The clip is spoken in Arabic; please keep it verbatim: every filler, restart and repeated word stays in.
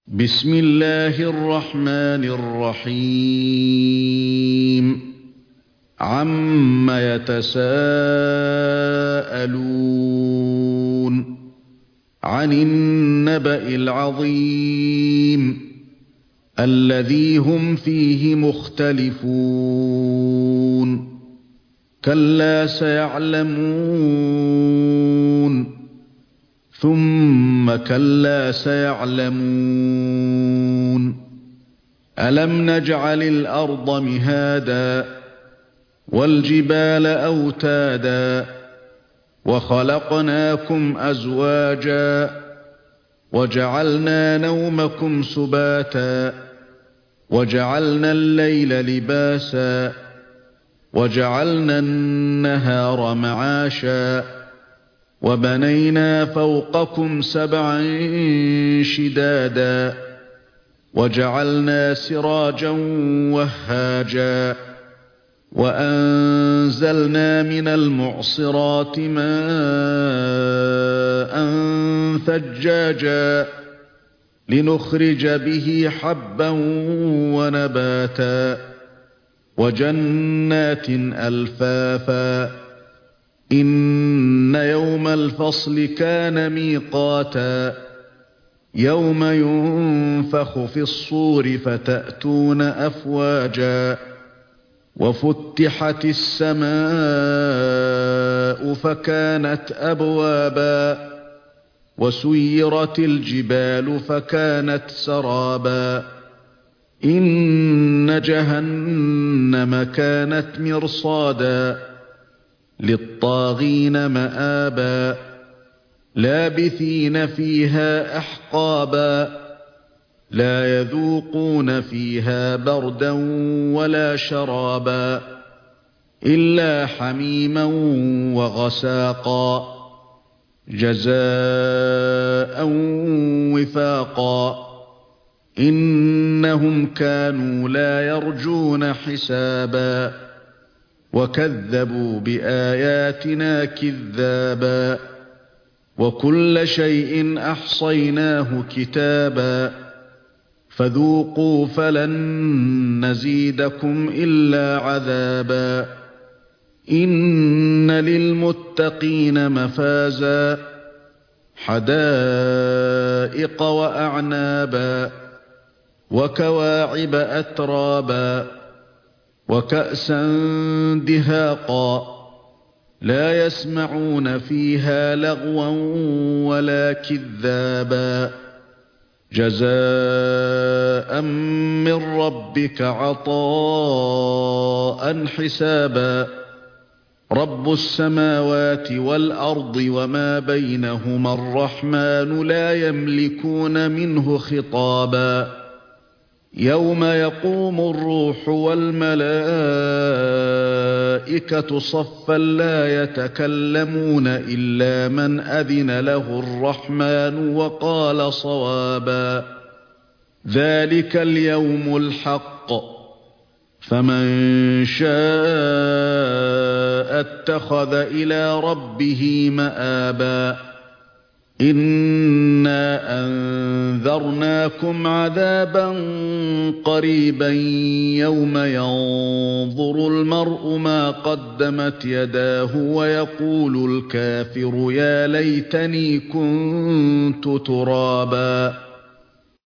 بسم الله الرحمن الرحيم عم يتساءلون عن النبأ العظيم الذي هم فيه مختلفون كلا سيعلمون ثم كلا سيعلمون ألم نجعل الأرض مهادا والجبال أوتادا وخلقناكم أزواجا وجعلنا نومكم سباتا وجعلنا الليل لباسا وجعلنا النهار معاشا وبنينا فوقكم سبعا شدادا وجعلنا سراجا وهاجا وأنزلنا من المعصرات ماء ثجاجا لنخرج به حبا ونباتا وجنات ألفافا إن يوم الفصل كان ميقاتا يوم ينفخ في الصور فتأتون أفواجا وفتحت السماء فكانت أبوابا وسيرت الجبال فكانت سرابا إن جهنم كانت مرصادا للطاغين مآبا لابثين فيها أحقابا لا يذوقون فيها بردا ولا شرابا إلا حميما وغساقا جزاء وفاقا إنهم كانوا لا يرجون حسابا وكذبوا بآياتنا كذابا وكل شيء أحصيناه كتابا فذوقوا فلن نزيدكم إلا عذابا إن للمتقين مفازا حدائق وأعنابا وكواعب أترابا وكأسا دهاقا لا يسمعون فيها لغوا ولا كذابا جزاء من ربك عطاء حسابا رب السماوات والأرض وما بينهما الرحمن لا يملكون منه خطابا يوم يقوم الروح والملائكة صفا لا يتكلمون إلا من أذن له الرحمن وقال صوابا ذلك اليوم الحق فمن شاء اتخذ إلى ربه مآبا إنا أنذرناكم عذابا قريبا يوم ينظر المرء ما قدمت يداه ويقول الكافر يا ليتني كنت ترابا